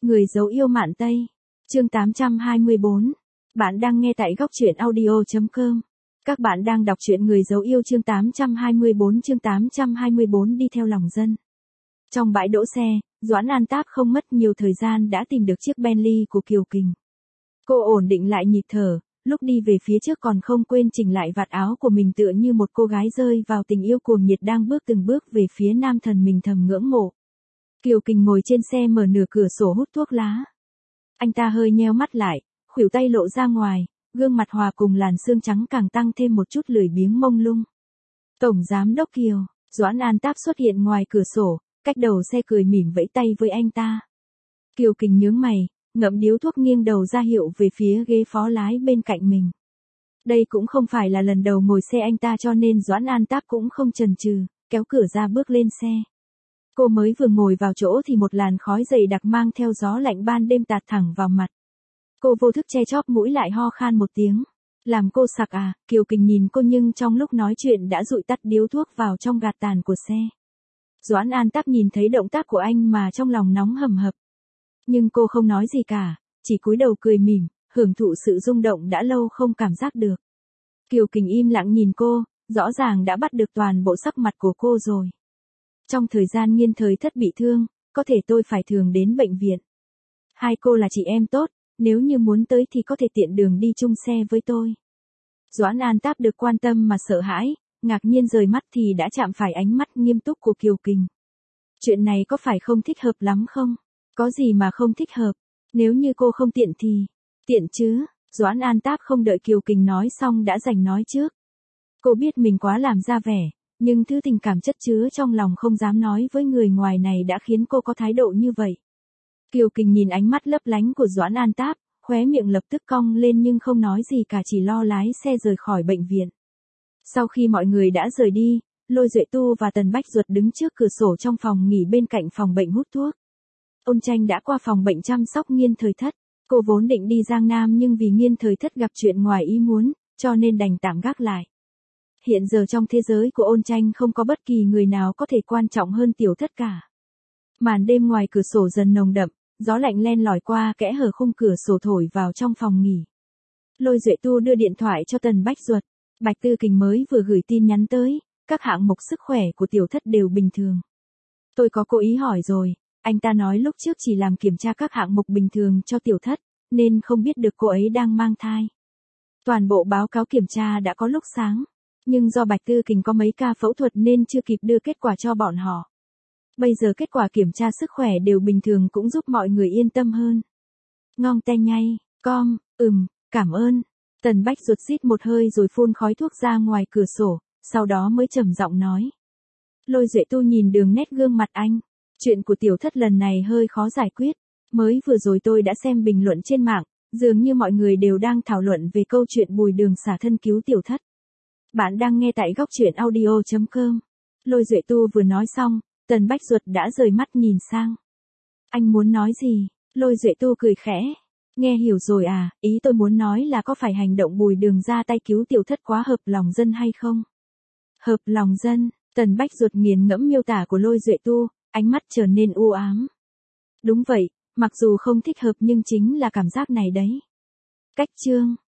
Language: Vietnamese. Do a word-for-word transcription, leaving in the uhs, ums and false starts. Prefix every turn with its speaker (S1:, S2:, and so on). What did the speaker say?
S1: Người dấu yêu Mạn Tây. Chương tám trăm hai mươi bốn. Bạn đang nghe tại góc truyện audio chấm com. Các bạn đang đọc truyện Người dấu yêu chương tám trăm hai mươi bốn chương tám trăm hai mươi bốn đi theo lòng dân. Trong bãi đỗ xe, Doãn An Táp không mất nhiều thời gian đã tìm được chiếc Bentley của Kiều Kình. Cô ổn định lại nhịp thở, lúc đi về phía trước còn không quên chỉnh lại vạt áo của mình tựa như một cô gái rơi vào tình yêu cuồng nhiệt đang bước từng bước về phía nam thần mình thầm ngưỡng mộ. Kiều Kình ngồi trên xe mở nửa cửa sổ hút thuốc lá. Anh ta hơi nheo mắt lại, khuỷu tay lộ ra ngoài, gương mặt hòa cùng làn xương trắng càng tăng thêm một chút lười biếng mông lung. Tổng giám đốc Kiều, Doãn An Táp xuất hiện ngoài cửa sổ, cách đầu xe cười mỉm vẫy tay với anh ta. Kiều Kình nhướng mày, ngậm điếu thuốc nghiêng đầu ra hiệu về phía ghế phó lái bên cạnh mình. Đây cũng không phải là lần đầu ngồi xe anh ta cho nên Doãn An Táp cũng không chần chừ, kéo cửa ra bước lên xe. Cô mới vừa ngồi vào chỗ thì một làn khói dày đặc mang theo gió lạnh ban đêm tạt thẳng vào mặt. Cô vô thức che chóp mũi lại ho khan một tiếng. Làm cô sặc à? Kiều Kình nhìn cô nhưng trong lúc nói chuyện đã dụi tắt điếu thuốc vào trong gạt tàn của xe. Doãn An Táp nhìn thấy động tác của anh mà trong lòng nóng hầm hập. Nhưng cô không nói gì cả, chỉ cúi đầu cười mỉm, hưởng thụ sự rung động đã lâu không cảm giác được. Kiều Kình im lặng nhìn cô, rõ ràng đã bắt được toàn bộ sắc mặt của cô rồi. Trong thời gian Nghiên Thời Thất bị thương, có thể tôi phải thường đến bệnh viện. Hai cô là chị em tốt, nếu như muốn tới thì có thể tiện đường đi chung xe với tôi. Doãn An Táp được quan tâm mà sợ hãi, ngạc nhiên rời mắt thì đã chạm phải ánh mắt nghiêm túc của Kiều Kình. Chuyện này có phải không thích hợp lắm không? Có gì mà không thích hợp? Nếu như cô không tiện thì... Tiện chứ? Doãn An Táp không đợi Kiều Kình nói xong đã giành nói trước. Cô biết mình quá làm ra vẻ, nhưng thứ tình cảm chất chứa trong lòng không dám nói với người ngoài này đã khiến cô có thái độ như vậy. Kiều Kình nhìn ánh mắt lấp lánh của Doãn An Táp, khóe miệng lập tức cong lên nhưng không nói gì cả, chỉ lo lái xe rời khỏi bệnh viện. Sau khi mọi người đã rời đi, Lôi Duệ Tu và Tần Bách Duật đứng trước cửa sổ trong phòng nghỉ bên cạnh phòng bệnh hút thuốc. Ôn Tranh đã qua phòng bệnh chăm sóc Nghiên Thời Thất. Cô vốn định đi Giang Nam nhưng vì Nghiên Thời Thất gặp chuyện ngoài ý muốn, cho nên đành tạm gác lại. Hiện giờ trong thế giới của Ôn Tranh không có bất kỳ người nào có thể quan trọng hơn Tiểu Thất cả. Màn đêm ngoài cửa sổ dần nồng đậm, gió lạnh len lỏi qua kẽ hở khung cửa sổ thổi vào trong phòng nghỉ. Lôi Duệ Tu đưa điện thoại cho Tần Bách Duật. Bạch Tư Kình mới vừa gửi tin nhắn tới, các hạng mục sức khỏe của Tiểu Thất đều bình thường. Tôi có cố ý hỏi rồi, anh ta nói lúc trước chỉ làm kiểm tra các hạng mục bình thường cho Tiểu Thất, nên không biết được cô ấy đang mang thai. Toàn bộ báo cáo kiểm tra đã có lúc sáng, nhưng do Bạch Tư Kình có mấy ca phẫu thuật nên chưa kịp đưa kết quả cho bọn họ. Bây giờ kết quả kiểm tra sức khỏe đều bình thường cũng giúp mọi người yên tâm hơn. Ngong tay ngay, com, ừm, cảm ơn. Tần Bách Duật rít một hơi rồi phun khói thuốc ra ngoài cửa sổ, sau đó mới trầm giọng nói. Lôi Duệ Tu nhìn đường nét gương mặt anh. Chuyện của Tiểu Thất lần này hơi khó giải quyết. Mới vừa rồi tôi đã xem bình luận trên mạng, dường như mọi người đều đang thảo luận về câu chuyện Bùi Đường xả thân cứu Tiểu Thất. Bạn đang nghe tại góc truyện audio chấm com. Lôi Duệ Tu vừa nói xong, Tần Bách Duật đã rời mắt nhìn sang. Anh muốn nói gì? Lôi Duệ Tu cười khẽ. Nghe hiểu rồi à, ý tôi muốn nói là có phải hành động Bùi Đường ra tay cứu Tiểu Thất quá hợp lòng dân hay không? Hợp lòng dân, Tần Bách Duật nghiền ngẫm miêu tả của Lôi Duệ Tu, ánh mắt trở nên u ám. Đúng vậy, mặc dù không thích hợp nhưng chính là cảm giác này đấy. Cách chương.